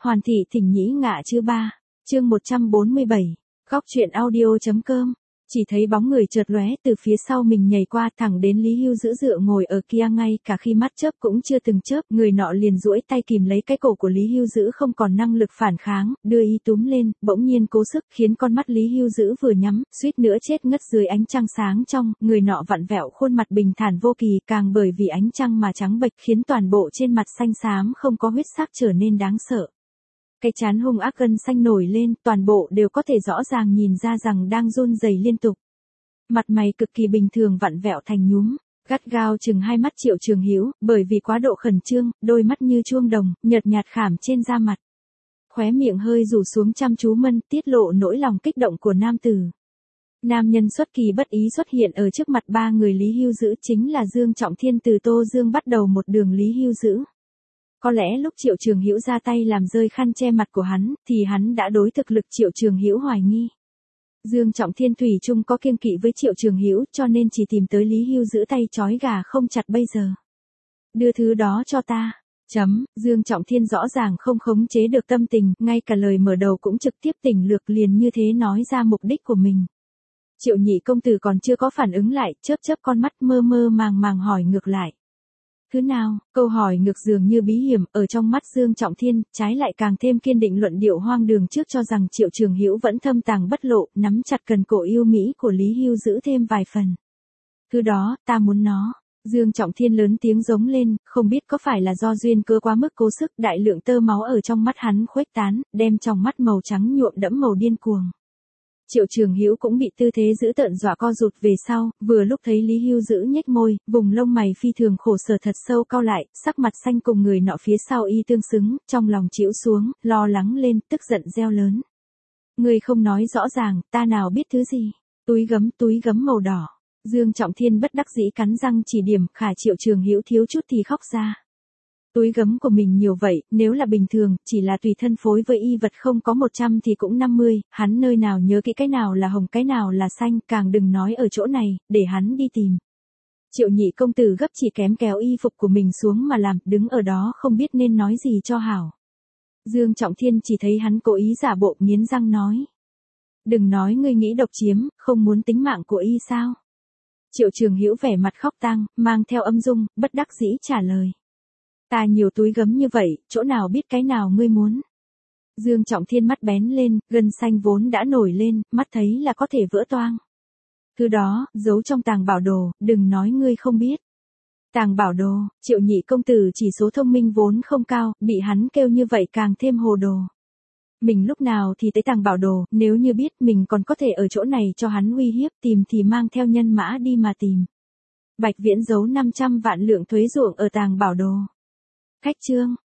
Hoàn thị thỉnh nhĩ ngạ chứ ba. Chương 147. Góc truyện audio.com. Chỉ thấy bóng người chợt lóe từ phía sau mình nhảy qua thẳng đến Lý Hưu giữ dựa ngồi ở kia, ngay cả khi mắt chớp cũng chưa từng chớp, người nọ liền duỗi tay kìm lấy cái cổ của Lý Hưu giữ không còn năng lực phản kháng, đưa y túm lên, bỗng nhiên cố sức khiến con mắt Lý Hưu giữ vừa nhắm, suýt nữa chết ngất dưới ánh trăng sáng trong, người nọ vặn vẹo khuôn mặt bình thản vô kỳ, càng bởi vì ánh trăng mà trắng bệch khiến toàn bộ trên mặt xanh xám không có huyết sắc trở nên đáng sợ. Cái trán hung ác gân xanh nổi lên, toàn bộ đều có thể rõ ràng nhìn ra rằng đang run rẩy liên tục. Mặt mày cực kỳ bình thường vặn vẹo thành nhúm, gắt gao chừng hai mắt Triệu Trường Hữu, bởi vì quá độ khẩn trương, đôi mắt như chuông đồng, nhợt nhạt khảm trên da mặt. Khóe miệng hơi rủ xuống chăm chú tiết lộ nỗi lòng kích động của nam tử. Nam nhân xuất kỳ bất ý xuất hiện ở trước mặt ba người Lý Hưu giữ, chính là Dương Trọng Thiên từ Tô Dương bắt đầu một đường Lý Hưu giữ. Có lẽ lúc Triệu Trường Hữu ra tay làm rơi khăn che mặt của hắn, thì hắn đã đối thực lực Triệu Trường Hữu hoài nghi. Dương Trọng Thiên thủy chung có kiêng kỵ với Triệu Trường Hữu, cho nên chỉ tìm tới Lý Hưu giữ tay trói gà không chặt bây giờ. Đưa thứ đó cho ta. Dương Trọng Thiên rõ ràng không khống chế được tâm tình, ngay cả lời mở đầu cũng trực tiếp tỉnh lược, liền như thế nói ra mục đích của mình. Triệu nhị công tử còn chưa có phản ứng lại, chớp con mắt mơ màng hỏi ngược lại. Thứ nào? Câu hỏi ngược dường như bí hiểm, ở trong mắt Dương Trọng Thiên, trái lại càng thêm kiên định luận điệu hoang đường trước cho rằng Triệu Trường Hữu vẫn thâm tàng bất lộ, nắm chặt cần cổ yêu mỹ của Lý Hưu giữ thêm vài phần. Thứ đó, ta muốn nó. Dương Trọng Thiên lớn tiếng giống lên, không biết có phải là do duyên cớ quá mức cố sức, đại lượng tơ máu ở trong mắt hắn khuếch tán, đem trong mắt màu trắng nhuộm đẫm màu điên cuồng. Triệu Trường Hữu cũng bị tư thế giữ tợn dọa co rụt về sau, vừa lúc thấy Lý Hưu giữ nhếch môi, vùng lông mày phi thường khổ sở thật sâu cau lại, sắc mặt xanh cùng người nọ phía sau y tương xứng, trong lòng chịu xuống, lo lắng lên, tức giận reo lớn. Người không nói rõ ràng, ta nào biết thứ gì? Túi gấm màu đỏ. Dương Trọng Thiên bất đắc dĩ cắn răng chỉ điểm, khả Triệu Trường Hữu thiếu chút thì khóc ra. Túi gấm của mình nhiều vậy, nếu là bình thường, chỉ là tùy thân phối với y vật không có 100 thì cũng 50, hắn nơi nào nhớ kỹ cái nào là hồng cái nào là xanh, càng đừng nói ở chỗ này, để hắn đi tìm. Triệu nhị công tử gấp chỉ kém kéo y phục của mình xuống mà làm, đứng ở đó không biết nên nói gì cho hảo. Dương Trọng Thiên chỉ thấy hắn cố ý giả bộ, nghiến răng nói. Đừng nói ngươi nghĩ độc chiếm, không muốn tính mạng của y sao? Triệu Trường Hữu vẻ mặt khóc tang, mang theo âm dung, bất đắc dĩ trả lời. Ta nhiều túi gấm như vậy, chỗ nào biết cái nào ngươi muốn. Dương Trọng Thiên mắt bén lên, gân xanh vốn đã nổi lên, mắt thấy là có thể vỡ toang. Thứ đó, giấu trong tàng bảo đồ, đừng nói ngươi không biết. Tàng bảo đồ, Triệu nhị công tử chỉ số thông minh vốn không cao, bị hắn kêu như vậy càng thêm hồ đồ. Mình lúc nào thì tới tàng bảo đồ, nếu như biết mình còn có thể ở chỗ này cho hắn uy hiếp, tìm thì mang theo nhân mã đi mà tìm. Bạch Viễn giấu 500 vạn lượng thuế ruộng ở tàng bảo đồ. Khách trương,